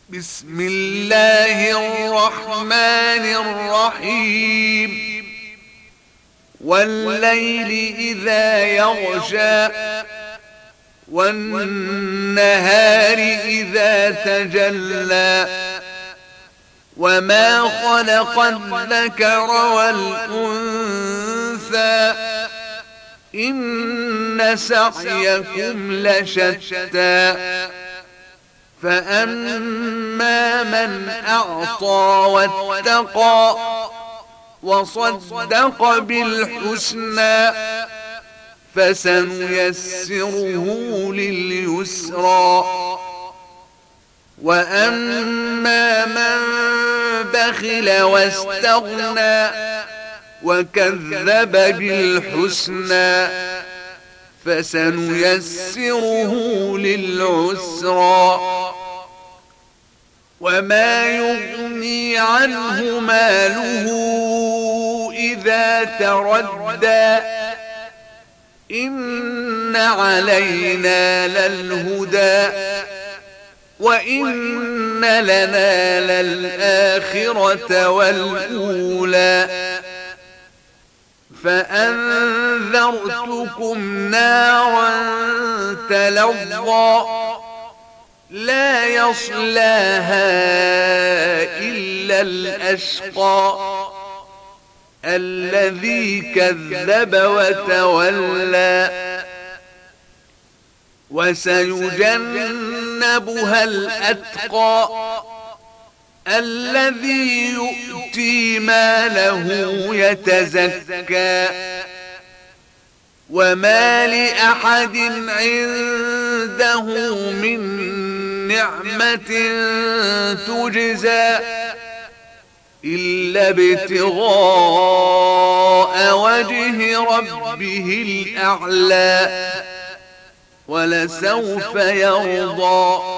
بسم الله الرحمن الرحيم والليل إذا يغشى والنهار إذا تجلى وما خلق الذكر والأنثى إن سعيكم لشتى فأما من أعطى واتقى وصدق بالحسنى فسنيسره لليسرى وأما من بخل واستغنى وكذب بالحسنى فسنيسره للعسرى وما يغني عنه ماله إذا تردى إن علينا للهدى وإن لنا للآخرة والأولى فأنذرتكم نارا تلظى لا يصلاها إلا الأشقى الذي كذب وتولى وسيجنبها الأتقى الذي يؤتي ماله يتزكى وما لأحد عنده من نعمة تجزى إلا ابتغاء وجه ربه الأعلى ولسوف يرضى